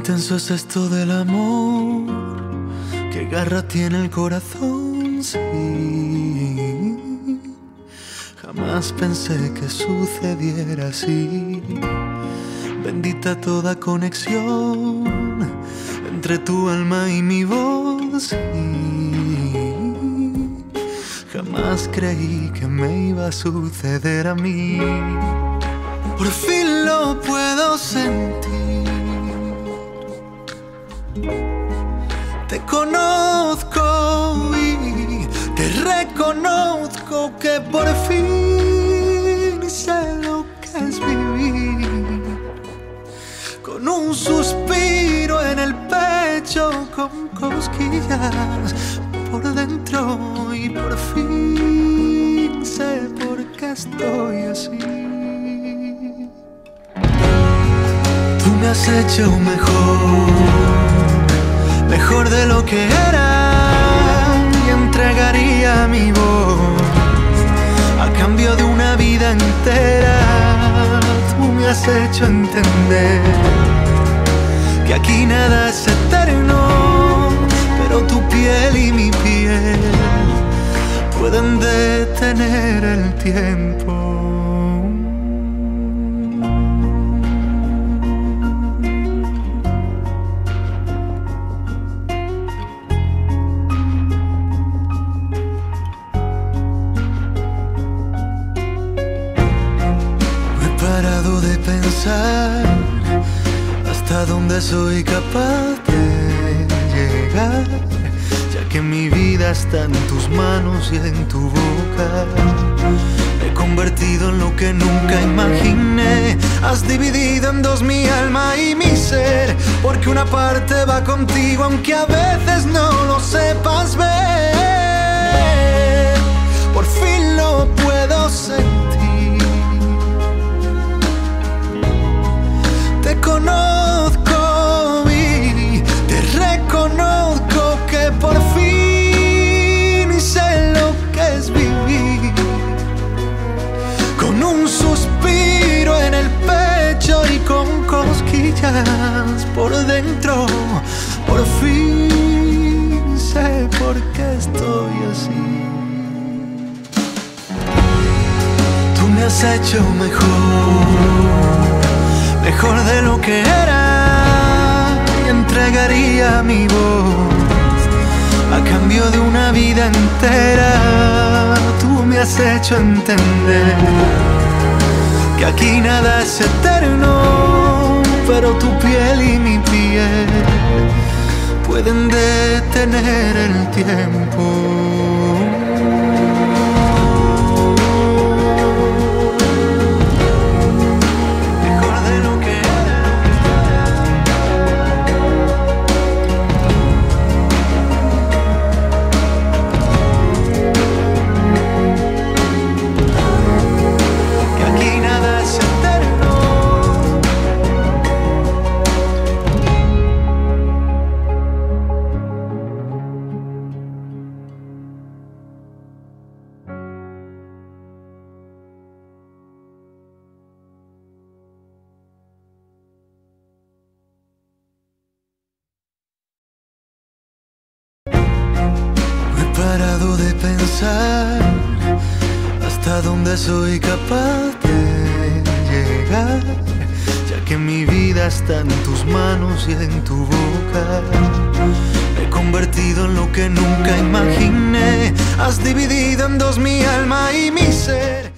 intenso es esto del amor, qué garra tiene el corazón, sí. Jamás pensé que sucediera así. Bendita toda conexión entre tu alma y mi voz, sí. Jamás creí que me iba a suceder a mí. Por fin lo puedo sentir. Te conozco y te reconozco que por fin sé lo que es vivir. Con un suspiro en el pecho, con cosquillas por dentro, y por fin sé por qué estoy así. Tú me has hecho mejor de lo que era, y entregaría mi voz a cambio de una vida entera. Tú me has hecho entender que aquí nada es eterno, pero tu piel y mi piel pueden detener el tiempo. De pensar hasta dónde soy capaz de llegar, ya que mi vida está en tus manos y en tu boca. Me he convertido en lo que nunca imaginé. Has dividido en dos mi alma y mi ser, porque una parte va contigo aunque a veces no lo sepas ver. Por fin lo puedo sentir. Te conozco y te reconozco que por fin sé lo que es vivir. Con un suspiro en el pecho y con cosquillas por dentro, por fin sé por qué estoy así. Tú me has hecho mejor de lo que era, y entregaría mi voz a cambio de una vida entera. Tú me has hecho entender que aquí nada es eterno, pero tu piel y mi piel pueden detener el tiempo. Parado de pensar hasta dónde soy capaz de llegar, ya que mi vida está en tus manos y en tu boca. Me he convertido en lo que nunca imaginé. Has dividido en dos mi alma y mi ser.